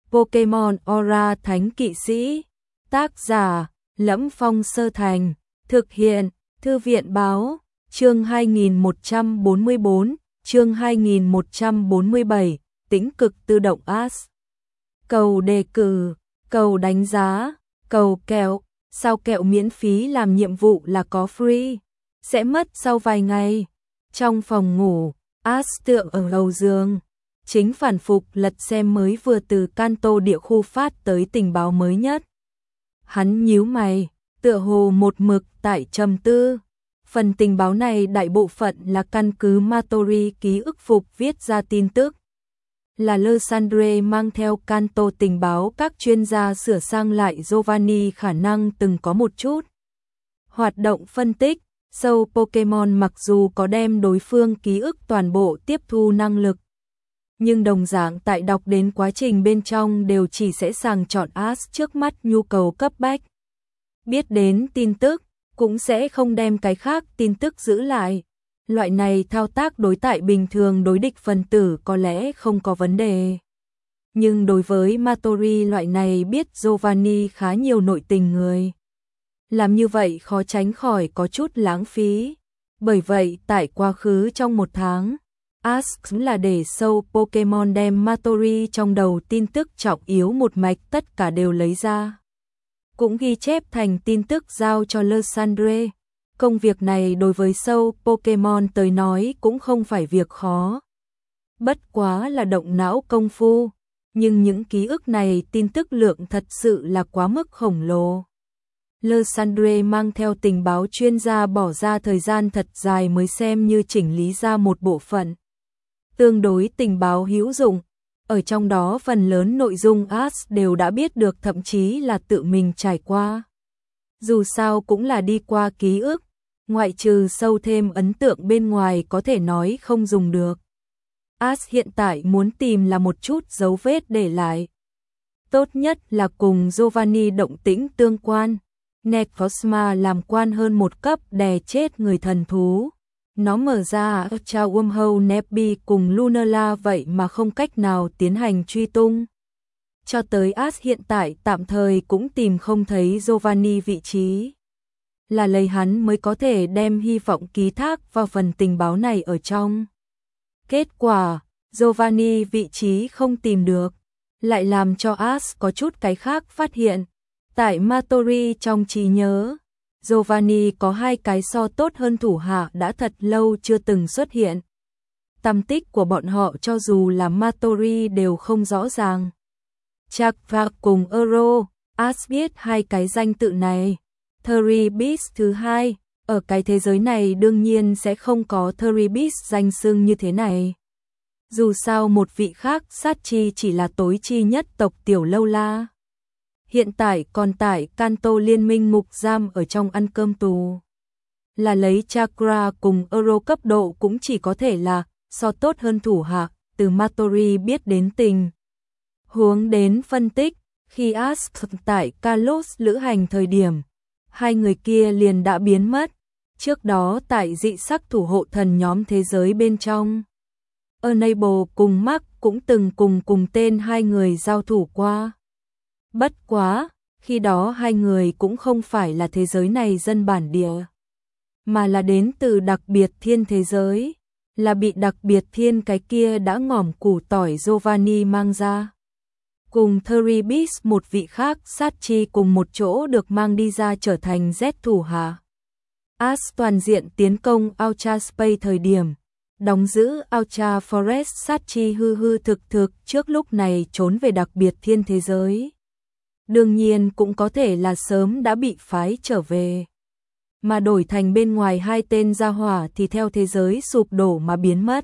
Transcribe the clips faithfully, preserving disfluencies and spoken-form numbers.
Pokemon Aura Thánh Kỵ Sĩ. Tác giả: Lẫm Phong Sơ Thành. Thực hiện: Thư viện Báo. Chương hai nghìn một trăm bốn mươi bốn, chương hai nghìn một trăm bốn mươi bảy, tĩnh cực tự động Ash. Cầu đề cử, cầu đánh giá, cầu kẹo, sao kẹo miễn phí làm nhiệm vụ là có free, sẽ mất sau vài ngày. Trong phòng ngủ, Ash tựa ở đầu giường, chính phản phục lật xem mới vừa từ Kanto địa khu phát tới tình báo mới nhất. Hắn nhíu mày, tựa hồ một mực tại trầm tư. Phần tình báo này đại bộ phận là căn cứ Matori ký ức phục viết ra tin tức. Là Lysandre mang theo Kanto tình báo các chuyên gia sửa sang lại Giovanni khả năng từng có một chút hoạt động phân tích. Sâu Pokemon mặc dù có đem đối phương ký ức toàn bộ tiếp thu năng lực, nhưng đồng dạng tại đọc đến quá trình bên trong đều chỉ sẽ sàng chọn Ash trước mắt nhu cầu cấp bách. Biết đến tin tức, cũng sẽ không đem cái khác tin tức giữ lại. Loại này thao tác đối tại bình thường đối địch phần tử có lẽ không có vấn đề. Nhưng đối với Matori loại này biết Giovanni khá nhiều nội tình người, làm như vậy khó tránh khỏi có chút lãng phí. Bởi vậy tại quá khứ trong một tháng, Ash là để sâu Pokemon đem Matori trong đầu tin tức trọng yếu một mạch tất cả đều lấy ra, cũng ghi chép thành tin tức giao cho Lysandre. Công việc này đối với sâu Pokemon tới nói cũng không phải việc khó, bất quá là động não công phu, nhưng những ký ức này tin tức lượng thật sự là quá mức khổng lồ. Lysandre mang theo tình báo chuyên gia bỏ ra thời gian thật dài mới xem như chỉnh lý ra một bộ phận tương đối tình báo hữu dụng. Ở trong đó phần lớn nội dung Ash đều đã biết được, thậm chí là tự mình trải qua. Dù sao cũng là đi qua ký ức, ngoại trừ sâu thêm ấn tượng bên ngoài có thể nói không dùng được. Ash hiện tại muốn tìm là một chút dấu vết để lại. Tốt nhất là cùng Giovanni động tĩnh tương quan. Necrozma làm quan hơn một cấp đè chết người thần thú. Nó mở ra Ultra Wormhole Nebby cùng Lunala vậy mà không cách nào tiến hành truy tung. Cho tới Ash hiện tại tạm thời cũng tìm không thấy Giovanni vị trí. Là lấy hắn mới có thể đem hy vọng ký thác vào phần tình báo này ở trong. Kết quả, Giovanni vị trí không tìm được, lại làm cho Ash có chút cái khác phát hiện. Tại Matori trong trí nhớ, Giovanni có hai cái so tốt hơn thủ hạ đã thật lâu chưa từng xuất hiện. Tăm tích của bọn họ cho dù là Matori đều không rõ ràng. Chakra cùng Euro, Ash biết hai cái danh tự này. Theribis thứ hai, ở cái thế giới này đương nhiên sẽ không có Theribis danh xưng như thế này. Dù sao một vị khác sát chi chỉ là tối chi nhất tộc tiểu lâu la. Hiện tại còn tại Kanto liên minh ngục giam ở trong ăn cơm tù. Là lấy Chakra cùng Euro cấp độ cũng chỉ có thể là so tốt hơn thủ hạ, từ Matori biết đến tình huống đến phân tích. Khi Ash tại Kalos lữ hành thời điểm, hai người kia liền đã biến mất. Trước đó tại dị sắc thủ hộ thần nhóm thế giới bên trong, Enable cùng Mark cũng từng cùng cùng tên hai người giao thủ qua. Bất quá, khi đó hai người cũng không phải là thế giới này dân bản địa, mà là đến từ đặc biệt thiên thế giới, là bị đặc biệt thiên cái kia đã ngỏm củ tỏi Giovanni mang ra. Cùng Theribis một vị khác sát chi cùng một chỗ được mang đi ra trở thành Z thủ hạ. Ash toàn diện tiến công Ultra Space thời điểm, đóng giữ Ultra Forest sát chi hư hư thực thực trước lúc này trốn về đặc biệt thiên thế giới. Đương nhiên cũng có thể là sớm đã bị phái trở về, mà đổi thành bên ngoài hai tên gia hỏa thì theo thế giới sụp đổ mà biến mất.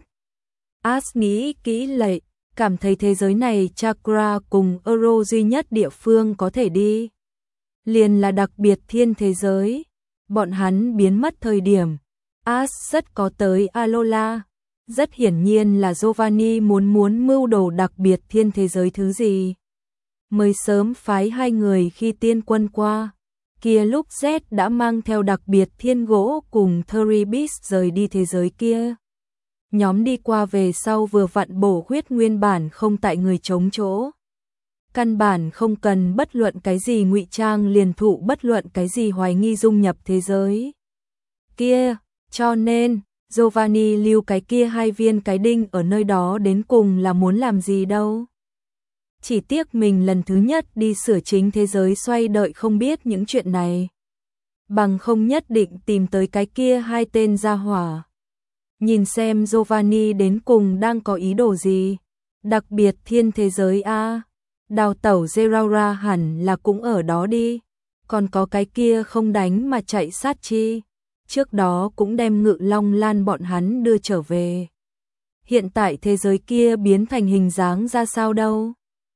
Ash nghĩ kỹ lại, cảm thấy thế giới này Chakra cùng Euro duy nhất địa phương có thể đi liền là đặc biệt thiên thế giới. Bọn hắn biến mất thời điểm, Ash rất có tới Alola. Rất hiển nhiên là Giovanni muốn muốn mưu đồ đặc biệt thiên thế giới thứ gì, mới sớm phái hai người khi tiên quân qua. Kia lúc Z đã mang theo đặc biệt thiên gỗ cùng Theribis rời đi thế giới kia. Nhóm đi qua về sau vừa vặn bổ huyết nguyên bản không tại người chống chỗ. Căn bản không cần bất luận cái gì ngụy trang liền thụ bất luận cái gì hoài nghi dung nhập thế giới kia, cho nên Giovanni lưu cái kia hai viên cái đinh ở nơi đó đến cùng là muốn làm gì đâu. Chỉ tiếc mình lần thứ nhất đi sửa chính thế giới xoay đợi không biết những chuyện này. Bằng không nhất định tìm tới cái kia hai tên gia hỏa. Nhìn xem Giovanni đến cùng đang có ý đồ gì. Đặc biệt thiên thế giới A. Đào tẩu Zeraora hẳn là cũng ở đó đi. Còn có cái kia không đánh mà chạy sát chi. Trước đó cũng đem Ngự Long Lan bọn hắn đưa trở về. Hiện tại thế giới kia biến thành hình dáng ra sao đâu.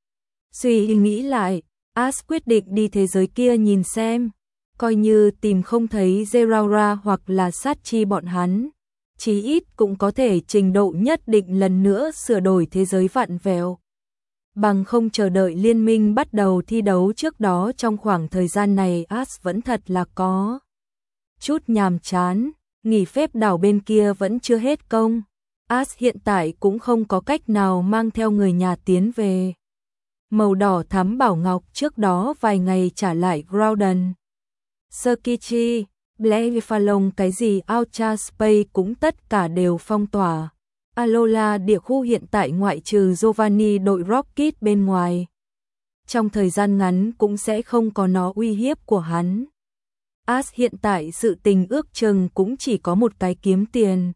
Suy nghĩ lại, Ash quyết định đi thế giới kia nhìn xem. Coi như tìm không thấy Zeraora hoặc là sát chi bọn hắn. Chí ít cũng có thể trình độ nhất định lần nữa sửa đổi thế giới vặn vẹo. Bằng không chờ đợi liên minh bắt đầu thi đấu trước đó trong khoảng thời gian này Ash vẫn thật là có chút nhàm chán, nghỉ phép đảo bên kia vẫn chưa hết công. Ash hiện tại cũng không có cách nào mang theo người nhà tiến về. Màu đỏ thắm bảo ngọc trước đó vài ngày trả lại Groudon. Surkichi, Blaviphallon cái gì Ultra Space cũng tất cả đều phong tỏa. Alola địa khu hiện tại ngoại trừ Giovanni đội Rocket bên ngoài. Trong thời gian ngắn cũng sẽ không có nó uy hiếp của hắn. Ash hiện tại sự tình ước chừng cũng chỉ có một cái kiếm tiền.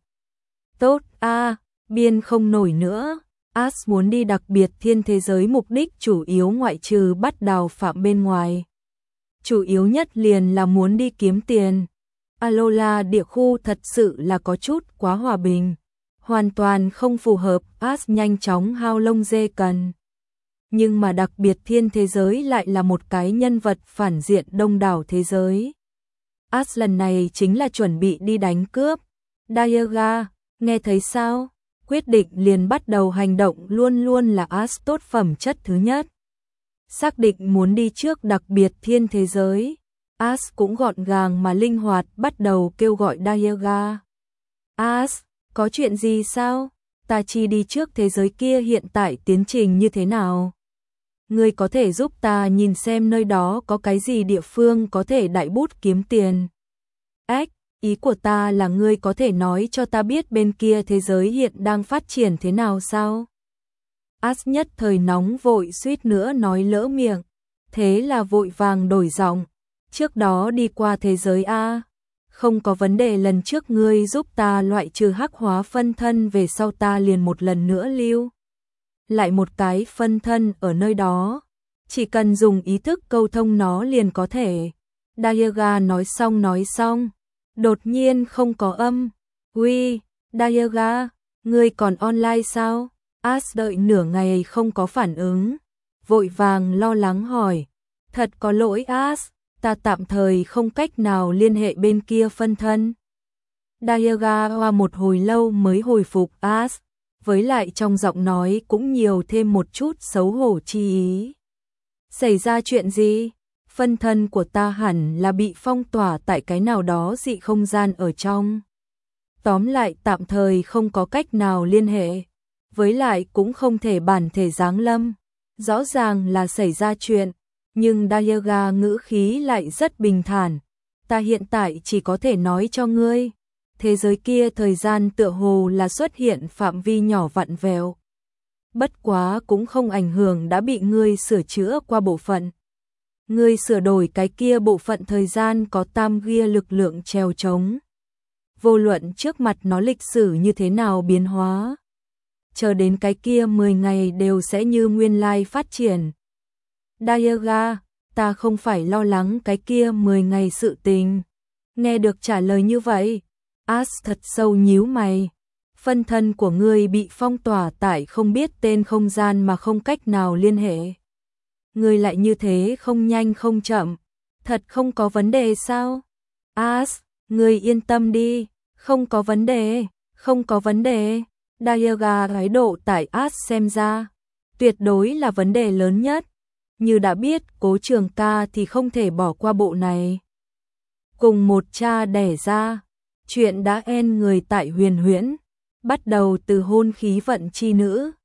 Tốt a, à, biên không nổi nữa. Ash muốn đi đặc biệt thiên thế giới mục đích chủ yếu ngoại trừ bắt đào phạm bên ngoài. Chủ yếu nhất liền là muốn đi kiếm tiền. Alola địa khu thật sự là có chút quá hòa bình. Hoàn toàn không phù hợp, Ash nhanh chóng hao lông dê cần. Nhưng mà đặc biệt thiên thế giới lại là một cái nhân vật phản diện đông đảo thế giới. Ash lần này chính là chuẩn bị đi đánh cướp. Dialga, nghe thấy sao? Quyết định liền bắt đầu hành động luôn luôn là Ash tốt phẩm chất thứ nhất. Xác định muốn đi trước đặc biệt thiên thế giới. Ash cũng gọn gàng mà linh hoạt bắt đầu kêu gọi Dialga. Ash, có chuyện gì sao? Ta chỉ đi trước thế giới kia hiện tại tiến trình như thế nào? Ngươi có thể giúp ta nhìn xem nơi đó có cái gì địa phương có thể đại bút kiếm tiền. Ách, ý của ta là ngươi có thể nói cho ta biết bên kia thế giới hiện đang phát triển thế nào sao? Ash nhất thời nóng vội suýt nữa nói lỡ miệng. Thế là vội vàng đổi giọng. Trước đó đi qua thế giới A. Không có vấn đề, lần trước ngươi giúp ta loại trừ hắc hóa phân thân về sau ta liền một lần nữa lưu lại một cái phân thân ở nơi đó. Chỉ cần dùng ý thức câu thông nó liền có thể. Dialga nói xong nói xong. Đột nhiên không có âm. Uy, Dialga, ngươi còn online sao? Ash đợi nửa ngày không có phản ứng. Vội vàng lo lắng hỏi. Thật có lỗi Ash, ta tạm thời không cách nào liên hệ bên kia phân thân. Dialga hoa một hồi lâu mới hồi phục Ash. Với lại trong giọng nói cũng nhiều thêm một chút xấu hổ chi ý. Xảy ra chuyện gì? Phân thân của ta hẳn là bị phong tỏa tại cái nào đó dị không gian ở trong. Tóm lại tạm thời không có cách nào liên hệ. Với lại cũng không thể bản thể giáng lâm. Rõ ràng là xảy ra chuyện. Nhưng Dialga ngữ khí lại rất bình thản. Ta hiện tại chỉ có thể nói cho ngươi. Thế giới kia thời gian tựa hồ là xuất hiện phạm vi nhỏ vặn vẹo. Bất quá cũng không ảnh hưởng đã bị ngươi sửa chữa qua bộ phận. Ngươi sửa đổi cái kia bộ phận thời gian có tam gia lực lượng trèo trống. Vô luận trước mặt nó lịch sử như thế nào biến hóa. Chờ đến cái kia mười ngày đều sẽ như nguyên lai phát triển. Dialga, ta không phải lo lắng cái kia mười ngày sự tình. Nghe được trả lời như vậy. Ash thật sâu nhíu mày. Phân thân của ngươi bị phong tỏa tại không biết tên không gian mà không cách nào liên hệ. Ngươi lại như thế không nhanh không chậm. Thật không có vấn đề sao? Ash, ngươi yên tâm đi. Không có vấn đề, không có vấn đề. Dialga thái độ tại Ash xem ra. Tuyệt đối là vấn đề lớn nhất. Như đã biết Cố Trường Ca thì không thể bỏ qua bộ này. Cùng một cha đẻ ra. Chuyện đã en người tại huyền huyễn, bắt đầu từ hôn khí vận chi nữ,